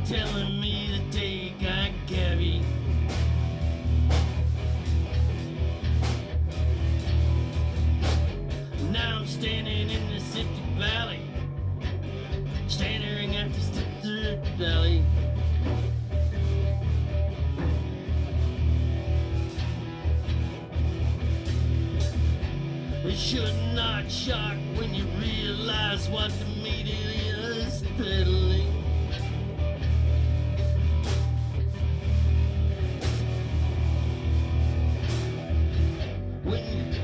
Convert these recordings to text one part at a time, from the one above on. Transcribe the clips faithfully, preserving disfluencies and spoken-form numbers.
telling me that they got Gabby. Now I'm standing in the City Valley, staring at the City Valley. It should not shock when you realize what the media is peddling. When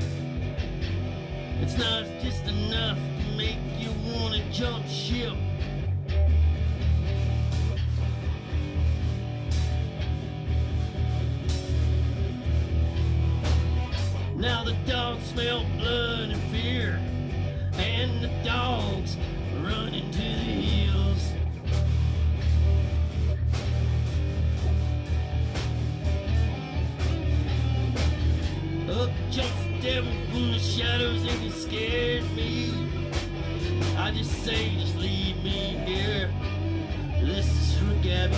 it's not just enough to make you want to jump ship. Now the dogs smell blood and fear, and the dogs run into the hills. Up jumps the devil from the shadows and he scared me. I just say, just leave me here. This is for Gabby.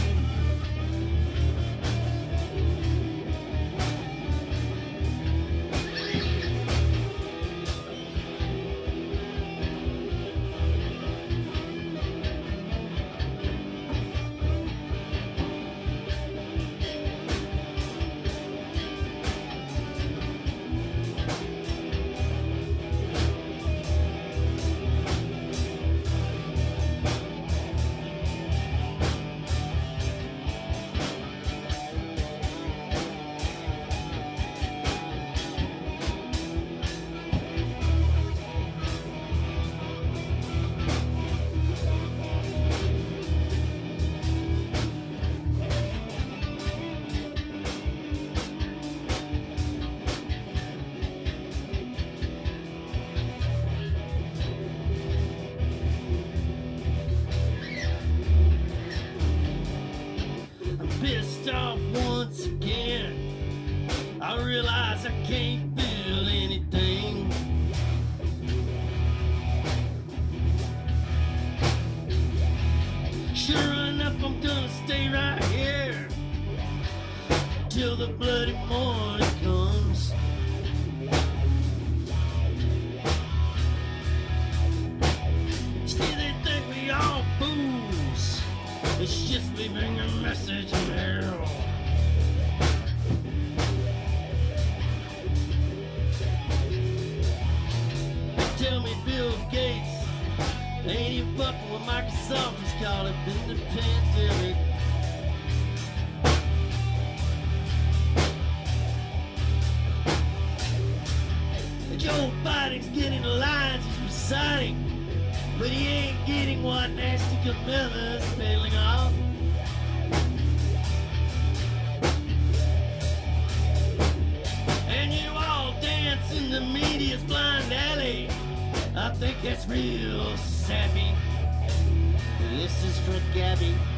Pissed off once again. I realize I can't feel anything. Sure enough, I'm gonna stay right here till the bloody morning comes. See, they think we all fools. It's just leaving a message in hell. Tell me Bill Gates ain't even fucking with Microsoft. He's called it the pandemic. Joe Biden's getting the lines he's reciting, but he ain't getting what Nasty Camilla's spelling off. And you all dance in the media's blind alley. I think that's real sappy. This is for Gabby.